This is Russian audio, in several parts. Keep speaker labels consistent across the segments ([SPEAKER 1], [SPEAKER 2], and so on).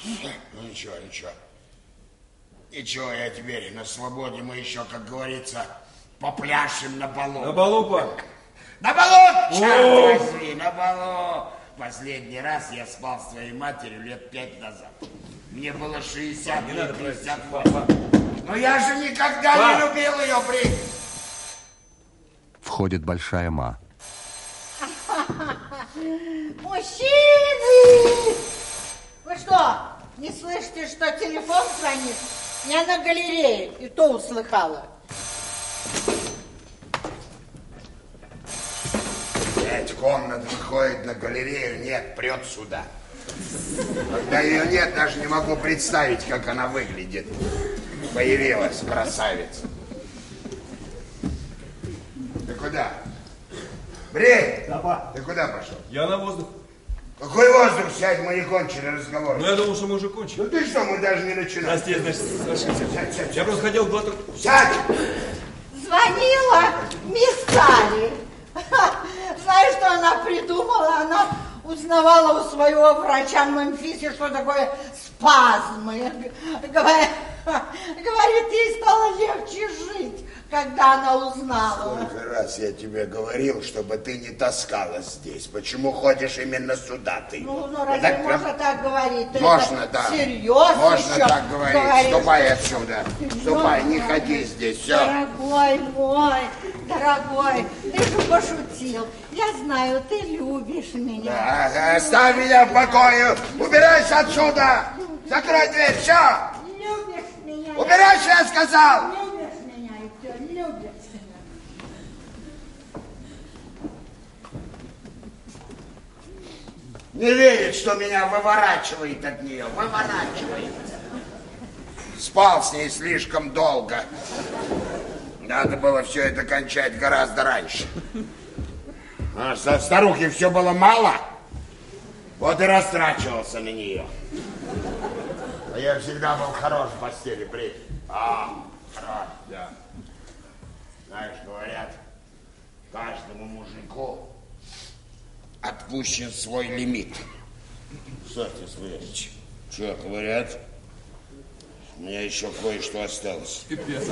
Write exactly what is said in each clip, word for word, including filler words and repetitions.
[SPEAKER 1] Ну ничего, ничего. Ничего, я теперь на свободе, мы еще, как говорится, попляшем на балу.
[SPEAKER 2] На балу, пап?
[SPEAKER 1] На балу, черт возьми, на балу. Последний раз я спал с твоей матерью лет пять назад. Мне было шестьдесят, не надо шестьдесят восемь. Но я же никогда пап. не любил ее, Брик.
[SPEAKER 3] Входит большая ма.
[SPEAKER 4] Мужчины! Вы что, не слышите, что телефон звонит? Я на галерее, и то услыхала.
[SPEAKER 1] Пять комнат выходит на галерею, нет, прет сюда. Когда ее нет, даже не могу представить, как она выглядит. Появилась красавица. Ты куда? Брей!
[SPEAKER 2] Да, па.
[SPEAKER 1] Ты куда пошел?
[SPEAKER 2] Я на воздух.
[SPEAKER 1] Какой воздух? Сядь, мы не кончили разговор.
[SPEAKER 2] Ну, я думал, что мы уже кончили.
[SPEAKER 1] Ну ты что, мы даже не начинали.
[SPEAKER 2] Прости, значит, ошибся. Сядь, сядь, я просто хотел глоток.
[SPEAKER 1] Сядь!
[SPEAKER 4] Звонила мисс Салли. Знаешь, что она придумала? Она узнавала у своего врача в Мемфисе, что такое спазмы. Говорит, ей стало легче жить, когда она узнала.
[SPEAKER 1] Сколько раз я тебе говорил, чтобы ты не таскалась здесь. Почему ходишь именно сюда ты?
[SPEAKER 4] Ну, ну разве
[SPEAKER 1] так,
[SPEAKER 4] можно так говорить?
[SPEAKER 1] Можно,
[SPEAKER 4] это
[SPEAKER 1] да.
[SPEAKER 4] Серьезно
[SPEAKER 1] Можно
[SPEAKER 4] еще
[SPEAKER 1] так говорить.
[SPEAKER 4] говоришь?
[SPEAKER 1] Ступай отсюда. Ступай, не ходи здесь. Все.
[SPEAKER 4] Дорогой мой, дорогой, ты же пошутил. Я знаю, ты любишь меня.
[SPEAKER 1] Да, оставь меня в покое. Убирайся отсюда. Закрой дверь. Все.
[SPEAKER 4] Любишь меня.
[SPEAKER 1] Убирайся, я сказал.
[SPEAKER 4] Любишь меня, и все, любишь меня.
[SPEAKER 1] Не верит, что меня выворачивает от нее. Выворачивает. Спал с ней слишком долго. Надо было все это кончать гораздо раньше. А со старухи все было мало. Вот и растрачивался на нее. А я всегда был хорош в постели, Брик. А, хорош, да. Знаешь, говорят, каждому мужику отпущен свой лимит. Что ты слышишь? Что, говорят? У меня еще кое-что осталось.
[SPEAKER 2] Пипец.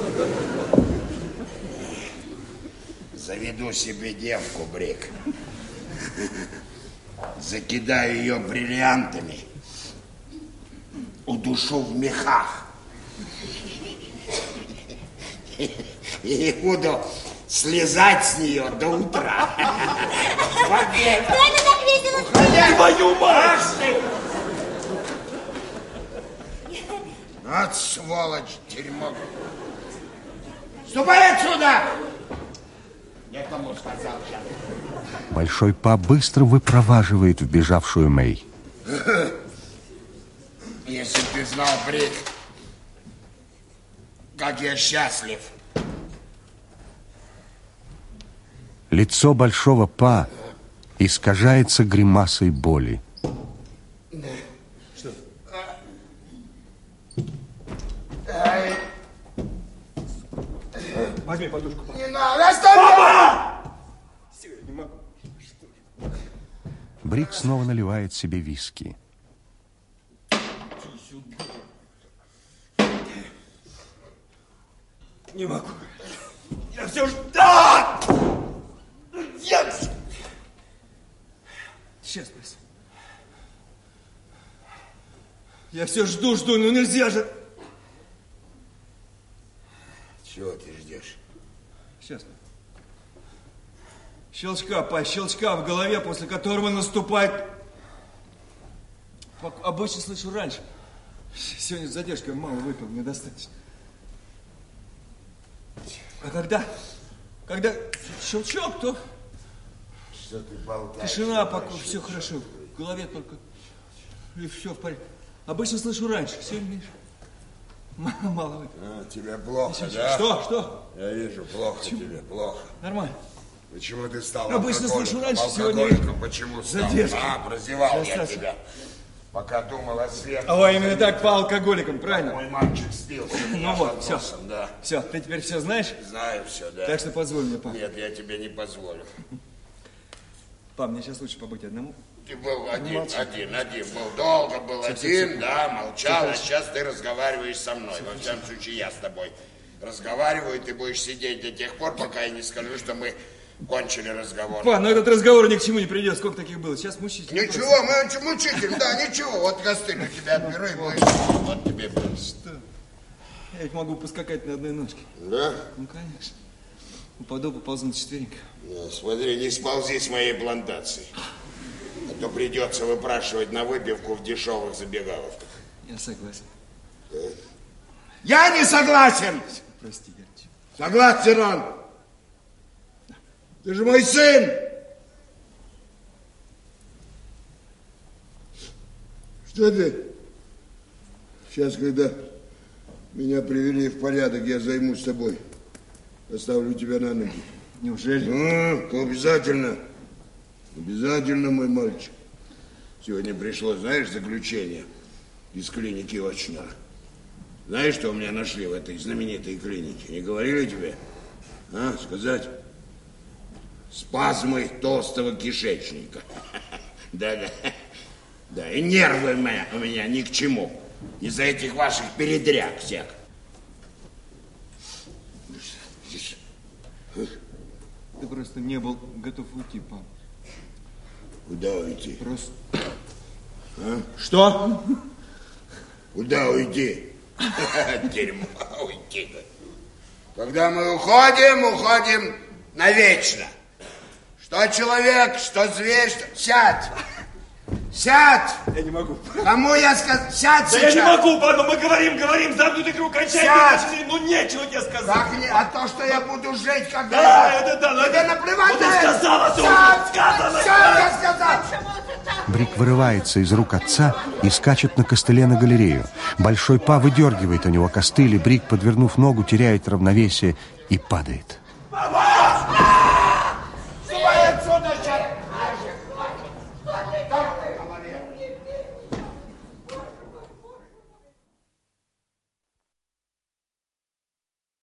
[SPEAKER 1] Заведу себе девку, Брик. Закидаю ее бриллиантами. Удушу в мехах. И буду слезать с нее до утра.
[SPEAKER 5] Да это так весело.
[SPEAKER 1] Уходи!
[SPEAKER 2] Твою мать!
[SPEAKER 1] Вот сволочь, дерьмо. Ступай отсюда! Я кому сказал сейчас.
[SPEAKER 3] Большой па быстро выпроваживает вбежавшую Мэй.
[SPEAKER 1] Если бы ты знал, Брик, как я счастлив.
[SPEAKER 3] Лицо большого па искажается гримасой боли.
[SPEAKER 2] Что?
[SPEAKER 1] Ай.
[SPEAKER 2] Возьми подушку.
[SPEAKER 1] Не надо, оставь!
[SPEAKER 2] Папа! Сильно не могу.
[SPEAKER 3] Брик снова наливает себе виски.
[SPEAKER 2] Не могу. Я все ждал! Я... Сейчас, спроси. Я все жду, жду, ну нельзя же.
[SPEAKER 1] Чего ты ждешь?
[SPEAKER 2] Сейчас. Щелчка, по щелчка в голове, после которого наступает... Обычно слышу раньше. Сегодня с задержкой мало выпил, мне достаточно. А когда, когда щелчок, то
[SPEAKER 1] Что ты болтаешь?
[SPEAKER 2] тишина, покой, все хорошо. В голове только, и все в порядке. Обычно слышу раньше, сегодня, видишь, мало, мало выпил.
[SPEAKER 1] А, тебе плохо,
[SPEAKER 2] Что,
[SPEAKER 1] да?
[SPEAKER 2] Что, что?
[SPEAKER 1] Я вижу, плохо тебе, плохо.
[SPEAKER 2] Нормально.
[SPEAKER 1] Почему ты стал
[SPEAKER 2] Обычно
[SPEAKER 1] алкоголиком?
[SPEAKER 2] слышу раньше,
[SPEAKER 1] Алкоголиком
[SPEAKER 2] сегодня
[SPEAKER 1] почему стал?
[SPEAKER 2] задержка.
[SPEAKER 1] А, прозевал я
[SPEAKER 2] Достаточно.
[SPEAKER 1] тебя. Пока думал о свете.
[SPEAKER 2] О, именно так, по алкоголикам, правильно?
[SPEAKER 1] Мой мальчик спился.
[SPEAKER 2] Ну вот, все.
[SPEAKER 1] Да.
[SPEAKER 2] Все, ты теперь все знаешь?
[SPEAKER 1] Знаю все, да.
[SPEAKER 2] Так что позволь мне, пап.
[SPEAKER 1] Нет, я тебе не позволю.
[SPEAKER 2] Пап, мне сейчас лучше побыть одному.
[SPEAKER 1] Ты был один, Молчи. один, один. Был долго, был все, один, все, все. Да, молчал. Все, а сейчас ты разговариваешь со мной. Во всяком случае, я с тобой разговариваю. Ты будешь сидеть до тех пор, пока я не скажу, что мы кончили разговор.
[SPEAKER 2] Па, ну этот разговор ни к чему не придет. Сколько таких было? Сейчас мучитель.
[SPEAKER 1] Ничего, мы мучитель, да, ничего. Вот костыль у тебя отберу и будешь. Вот тебе будет.
[SPEAKER 2] Что? Я ведь могу поскакать на одной ножке.
[SPEAKER 1] Да?
[SPEAKER 2] Ну, конечно. Упаду, поползу на четвереньках.
[SPEAKER 1] Да, смотри, не сползи с моей плантации. А то придется выпрашивать на выпивку в дешевых забегаловках.
[SPEAKER 2] Я согласен.
[SPEAKER 1] Да. Я не согласен!
[SPEAKER 2] Прости, Герч.
[SPEAKER 1] Согласен он. Ты же мой сын! Что ты? Сейчас, когда меня привели в порядок, я займусь тобой. Поставлю тебя на ноги.
[SPEAKER 2] Неужели?
[SPEAKER 1] А, обязательно. Обязательно, мой мальчик. Сегодня пришло, знаешь, заключение из клиники Очна. Знаешь, что у меня нашли в этой знаменитой клинике? Не говорили тебе? А, сказать? Спазмы толстого кишечника. Да-да. Да, и нервы у меня, у меня ни к чему. Из-за этих ваших передряг всех.
[SPEAKER 2] Ты просто не был готов уйти, пап.
[SPEAKER 1] Куда уйти?
[SPEAKER 2] Просто.
[SPEAKER 1] А?
[SPEAKER 2] Что?
[SPEAKER 1] Куда уйти? Дерьмо, уйти. Когда мы уходим, уходим навечно. Что человек, что зверь, что... Сядь! Сядь!
[SPEAKER 2] Я не могу.
[SPEAKER 1] Кому я сказал? Сядь
[SPEAKER 2] да
[SPEAKER 1] сейчас!
[SPEAKER 2] Я не могу, па, ну мы говорим, говорим, замкнутый круг, кончай, ну нечего тебе сказать.
[SPEAKER 1] Как не, а то, что я буду жить, когда...
[SPEAKER 2] Да, это да,
[SPEAKER 1] но... Тебе наплевать,
[SPEAKER 2] ну, ты сказала,
[SPEAKER 1] сядь!
[SPEAKER 2] сказано!
[SPEAKER 1] Сядь, я сказал!
[SPEAKER 3] Брик вырывается из рук отца и скачет на костыле на галерею. Большой Па выдергивает у него костыль, и Брик, подвернув ногу, теряет равновесие и падает.
[SPEAKER 2] Мама!